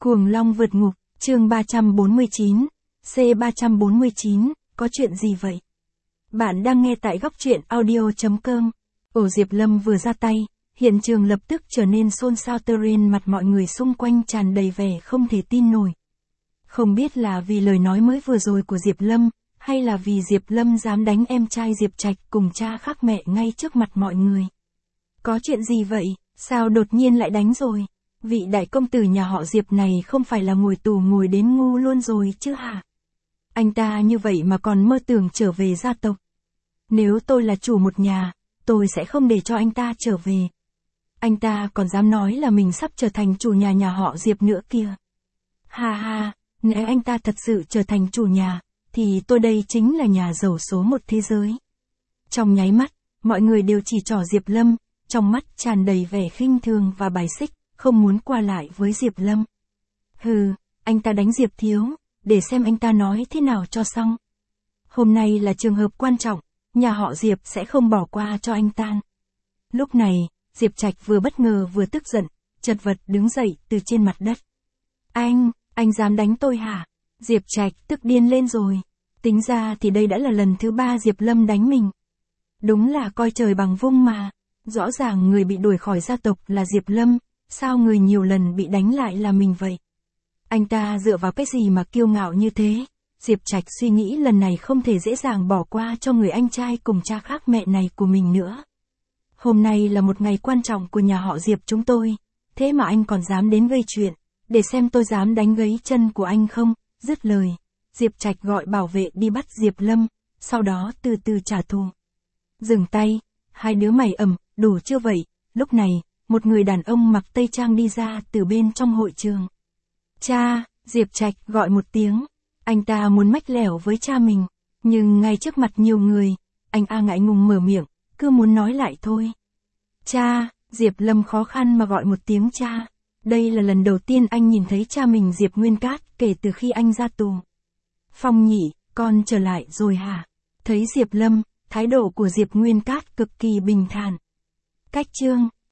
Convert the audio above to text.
Cuồng Long vượt ngục, chương 349, C349, có chuyện gì vậy? Bạn đang nghe tại góc truyện audio.com. Ổ Diệp Lâm vừa ra tay, hiện trường lập tức trở nên xôn xao, trên mặt mọi người xung quanh tràn đầy vẻ không thể tin nổi. Không biết là vì lời nói mới vừa rồi của Diệp Lâm, hay là vì Diệp Lâm dám đánh em trai Diệp Trạch cùng cha khác mẹ ngay trước mặt mọi người. Có chuyện gì vậy, sao đột nhiên lại đánh rồi? Vị đại công tử nhà họ Diệp này không phải là ngồi tù ngồi đến ngu luôn rồi chứ hả? Anh ta như vậy mà còn mơ tưởng trở về gia tộc. Nếu tôi là chủ một nhà, tôi sẽ không để cho anh ta trở về. Anh ta còn dám nói là mình sắp trở thành chủ nhà họ Diệp nữa kìa. Ha ha, nếu anh ta thật sự trở thành chủ nhà, thì tôi đây chính là nhà giàu số một thế giới. Trong nháy mắt, mọi người đều chỉ trỏ Diệp Lâm, trong mắt tràn đầy vẻ khinh thường và bài xích, không muốn qua lại với Diệp Lâm. Hừ, anh ta đánh Diệp thiếu, để xem anh ta nói thế nào cho xong. Hôm nay là trường hợp quan trọng, nhà họ Diệp sẽ không bỏ qua cho anh ta. Lúc này, Diệp Trạch vừa bất ngờ vừa tức giận, chật vật đứng dậy từ trên mặt đất. Anh dám đánh tôi hả? Diệp Trạch tức điên lên rồi. Tính ra thì đây đã là lần thứ 3 Diệp Lâm đánh mình. Đúng là coi trời bằng vung mà. Rõ ràng người bị đuổi khỏi gia tộc là Diệp Lâm, sao người nhiều lần bị đánh lại là mình vậy? Anh ta dựa vào cái gì mà kiêu ngạo như thế? Diệp Trạch suy nghĩ lần này không thể dễ dàng bỏ qua cho người anh trai cùng cha khác mẹ này của mình nữa. Hôm nay là một ngày quan trọng của nhà họ Diệp chúng tôi, thế mà anh còn dám đến gây chuyện, để xem tôi dám đánh gãy chân của anh không? Dứt lời, Diệp Trạch gọi bảo vệ đi bắt Diệp Lâm, sau đó từ từ trả thù. Dừng tay, hai đứa mày đủ chưa vậy? Lúc này, một người đàn ông mặc tây trang đi ra từ bên trong hội trường. Cha, Diệp Trạch gọi một tiếng. Anh ta muốn mách lẻo với cha mình, nhưng ngay trước mặt nhiều người, anh ngại ngùng mở miệng, cứ muốn nói lại thôi. Cha, Diệp Lâm khó khăn mà gọi một tiếng cha. Đây là lần đầu tiên anh nhìn thấy cha mình Diệp Nguyên Cát kể từ khi anh ra tù. Phong nhị, con trở lại rồi hả? Thấy Diệp Lâm, thái độ của Diệp Nguyên Cát cực kỳ bình thản. Cách chương